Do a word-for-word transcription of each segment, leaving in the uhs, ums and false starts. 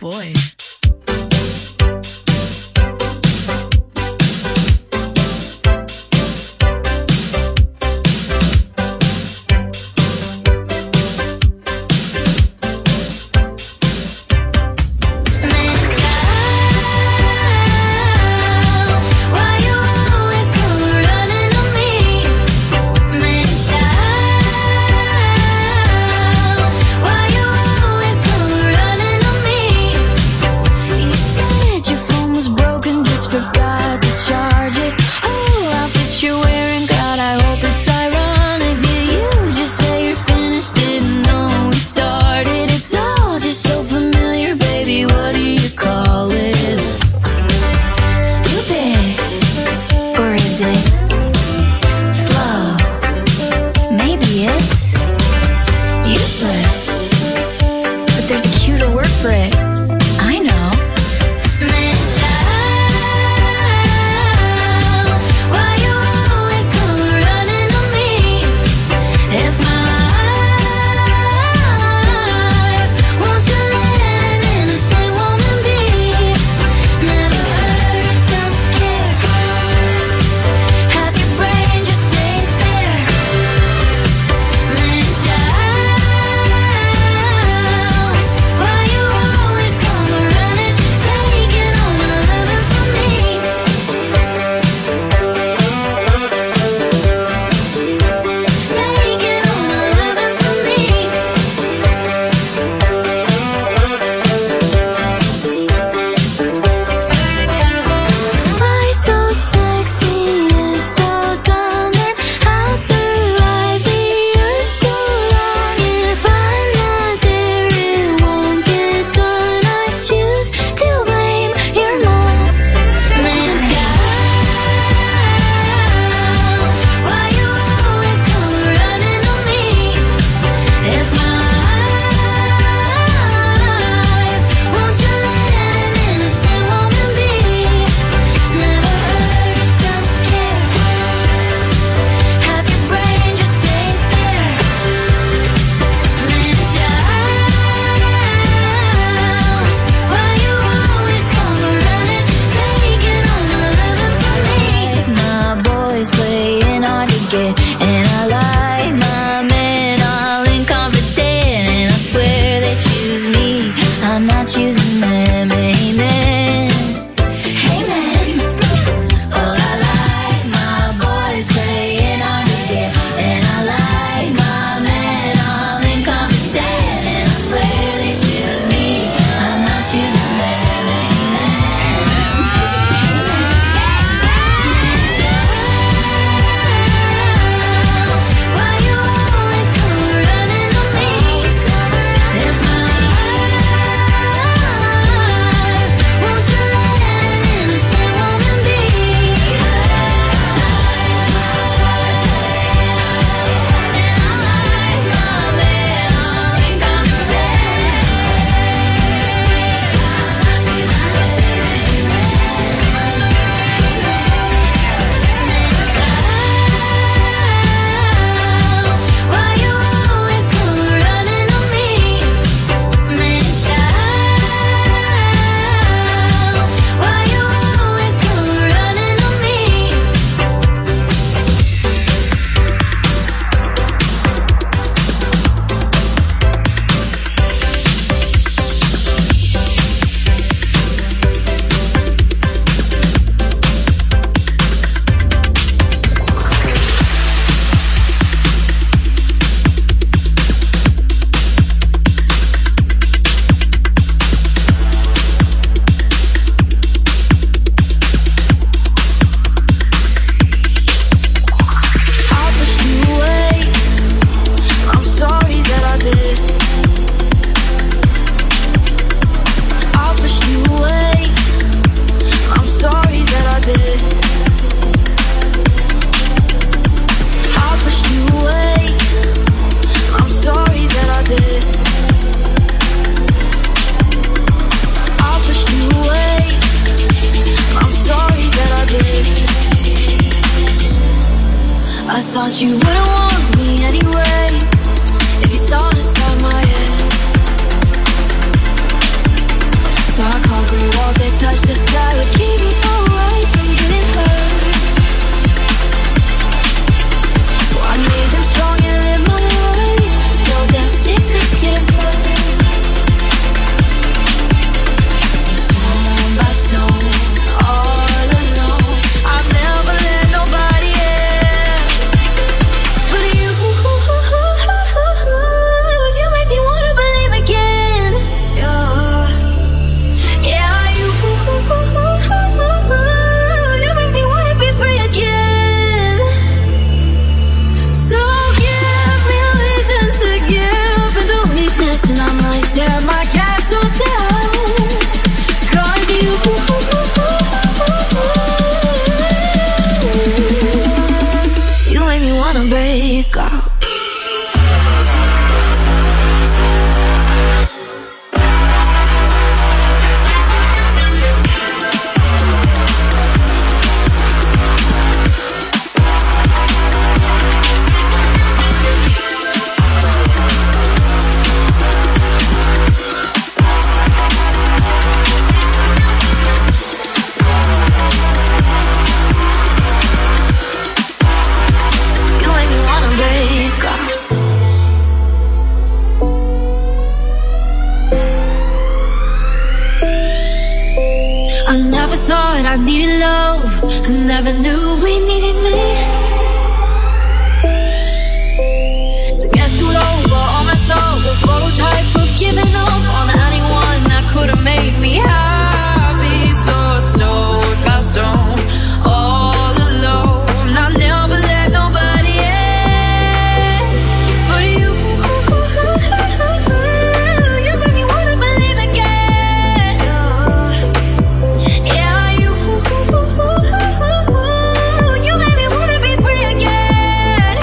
boy. and I might tear my castle down. 'Cause you, you make me wanna break out. I needed love, I never knew we needed me. To get screwed over, all messed up, the prototype of giving up on anyone that could have made me happy. So stone by stone, all alone. I never let nobody in, but you, you made me wanna believe again. Yeah. You made me wanna be free again.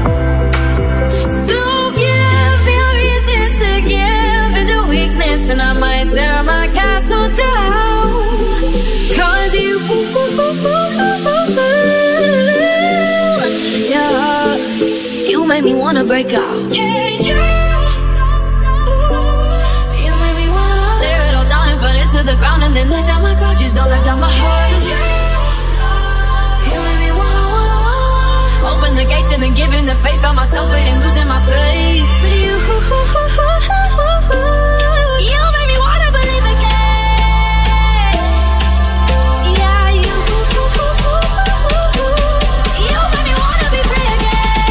So give me a reason to give into weakness, and I might tear my castle down. 'Cause you, yeah, you made me wanna break out. Yeah, yeah. You made me wanna tear it all down and burn it to the ground, and then let down my guard. Just don't let down my heart. Open the gates and then giving the faith. Found myself waiting, losing my faith. But you, you made me wanna believe again. Yeah, you, you made me wanna be free again.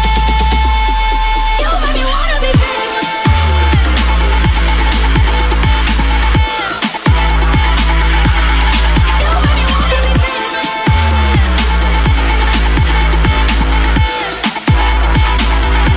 You made me wanna be free again. You made me wanna be free again.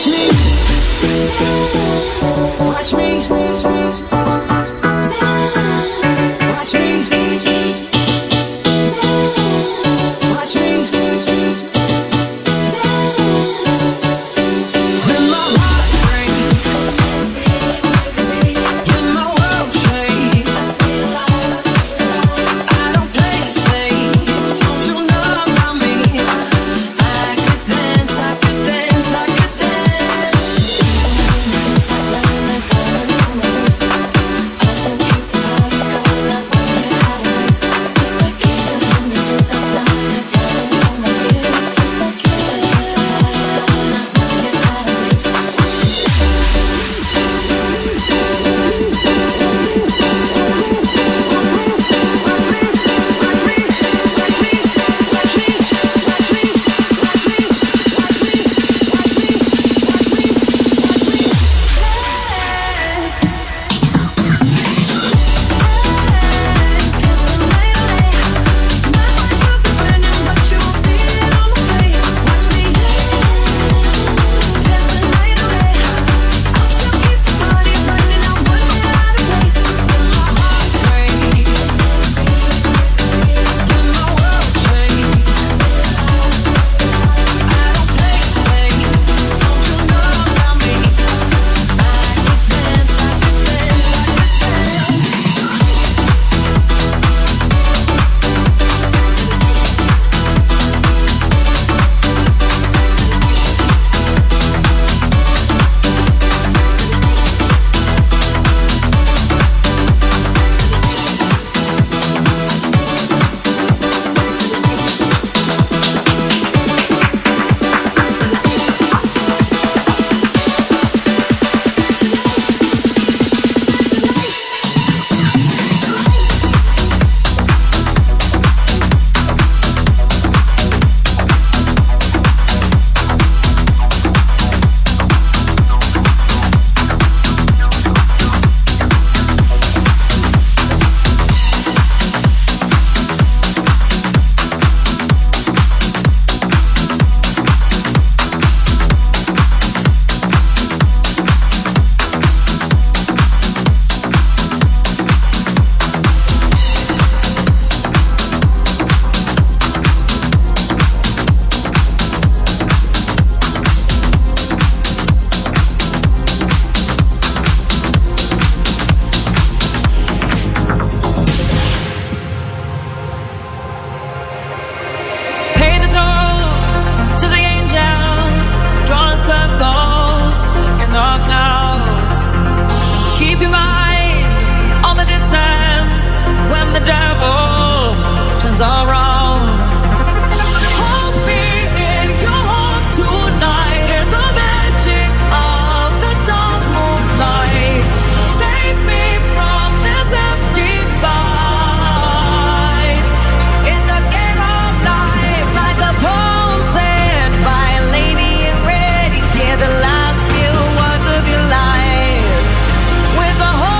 With the whole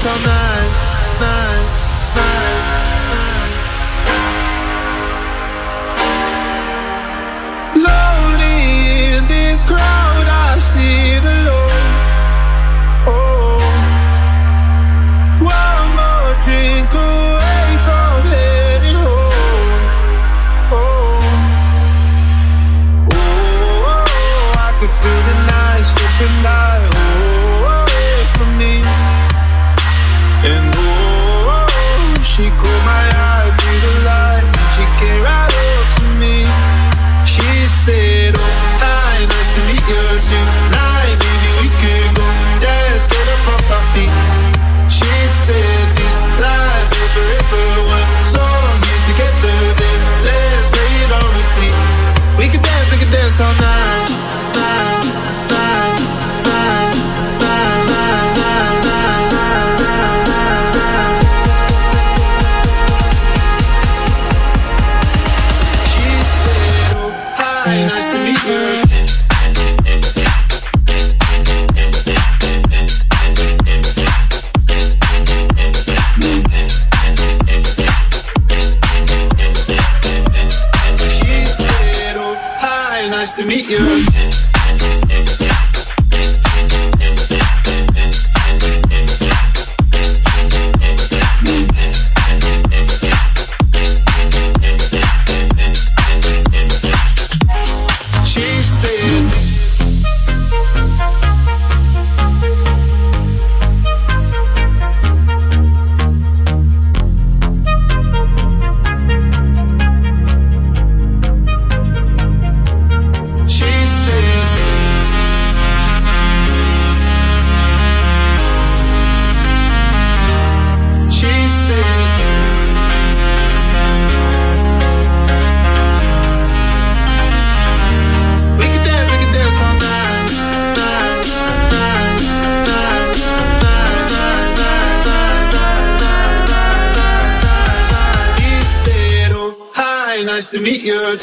dance all night, night, night, night. Lonely in this crowd, I sit alone. Oh, one more drink away from heading home. Oh, oh, I can feel the night slipping by. Oh, away from me. And oh, she caught my eye through the light. She came right up to me. She said, oh, hi, nice to meet you tonight. Maybe we could go dance, get up off our feet. She said, this life is forever. One song here together, then let's play it on repeat. We could dance, we could dance all night, night, night, night, night, night, night, night, night, night. She said, oh, hi, nice to meet you. Nice to meet you. She said, nice to meet you.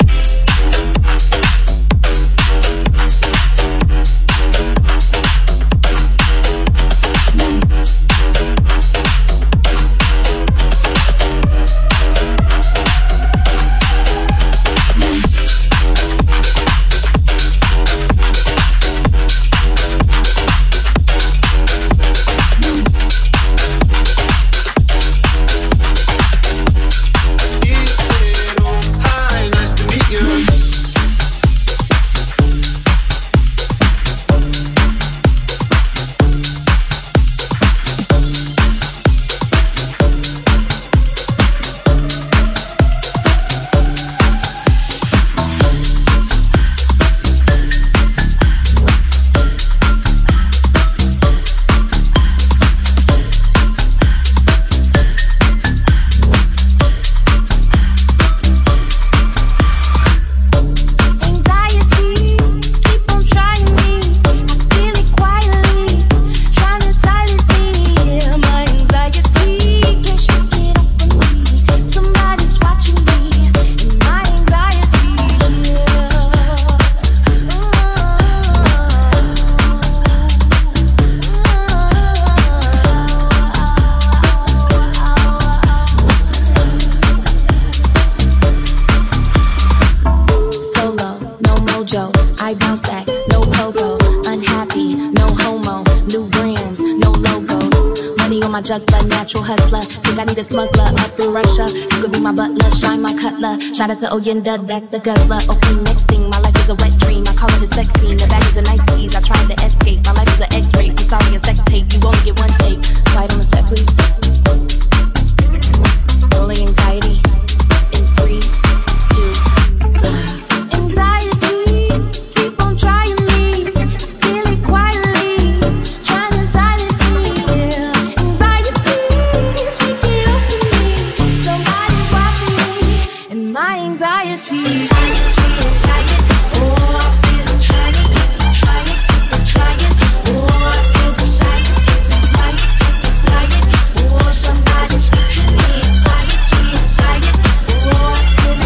Juggler, natural hustler. Think I need a smuggler up through Russia. You could be my butler, shine my cutler. Shout out to Oyenda, that's the guzzler. Okay, next thing, my life is a wet dream. I call it a sex scene. The bag is a nice tease. I tried to escape. My life is an X-ray. I'm sorry, a sex tape. You only get one take. Quiet on the set, please. Rolling anxiety in three, two, one. Anxiety, keep on trying me. Feel it quietly, trying to silence me. My anxiety, anxiety, anxiety. Oh, I feel it trying, keep it trying, keep it trying. Oh, I feel the silence, keep it flying, keep it flying. Oh, somebody's watching me. Anxiety, anxiety. Oh, I feel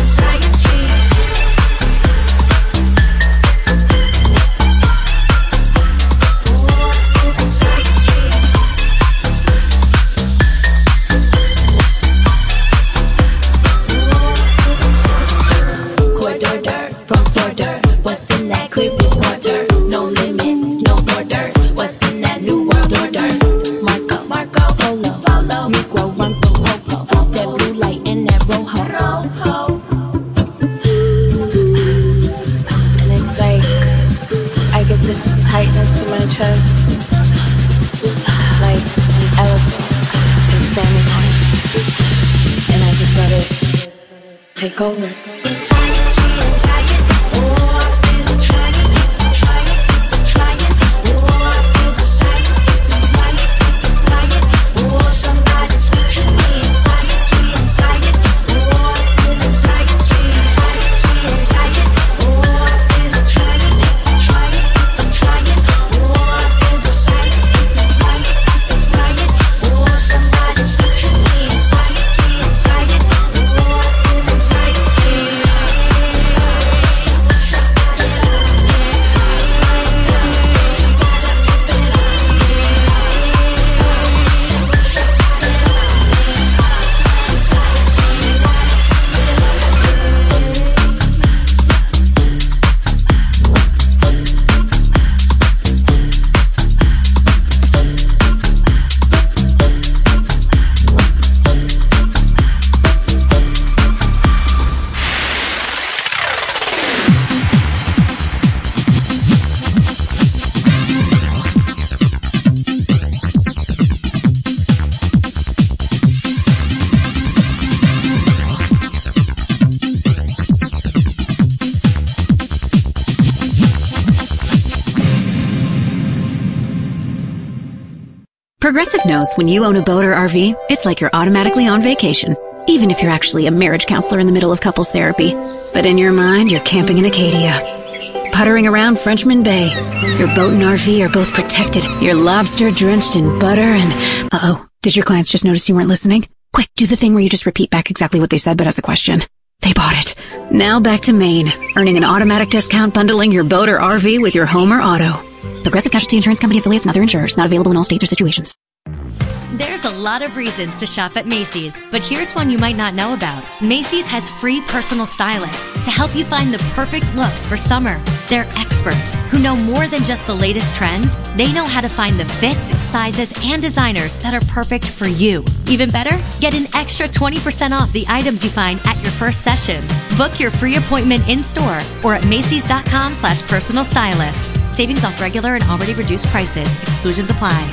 this tightness in my chest, like an elephant and standing on it, and I just let it take over. Progressive knows when you own a boat or R V, it's like you're automatically on vacation, even if you're actually a marriage counselor in the middle of couples therapy. But in your mind, you're camping in Acadia, puttering around Frenchman Bay. Your boat and R V are both protected. You're lobster drenched in butter and... Uh-oh, did your clients just notice you weren't listening? Quick, do the thing where you just repeat back exactly what they said but as a question. They bought it. Now back to Maine, earning an automatic discount bundling your boat or R V with your home or auto. Progressive Casualty Insurance Company affiliates and other insurers. Not available in all states or situations. There's a lot of reasons to shop at Macy's, but here's one you might not know about. Macy's has free personal stylists to help you find the perfect looks for summer. They're experts who know more than just the latest trends. They know how to find the fits, sizes, and designers that are perfect for you. Even better, get an extra twenty percent off the items you find at your first session. Book your free appointment in-store or at Macys.com slash personal stylist. Savings off regular and already reduced prices. Exclusions apply.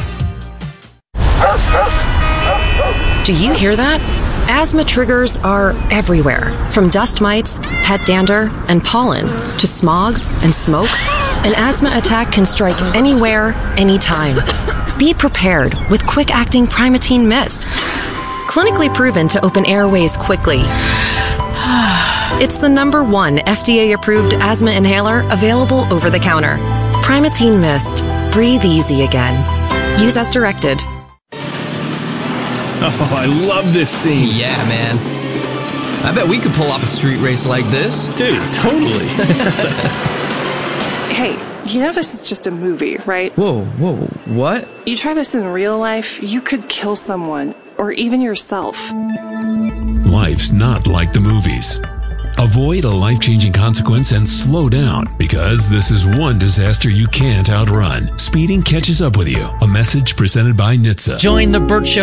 Do you hear that? Asthma triggers are everywhere, from dust mites, pet dander, and pollen, to smog and smoke. An asthma attack can strike anywhere, anytime. Be prepared with quick-acting Primatene Mist. Clinically proven to open airways quickly. It's the number one F D A-approved asthma inhaler available over the counter. Primatene Mist. Breathe easy again. Use as directed. Oh, I love this scene. Yeah, man. I bet we could pull off a street race like this. Dude, totally. Hey, you know this is just a movie, right? Whoa, whoa, what? You try this in real life, you could kill someone, or even yourself. Life's not like the movies. Avoid a life-changing consequence and slow down, because this is one disaster you can't outrun. Speeding catches up with you. A message presented by N H T S A. Join the Burt Show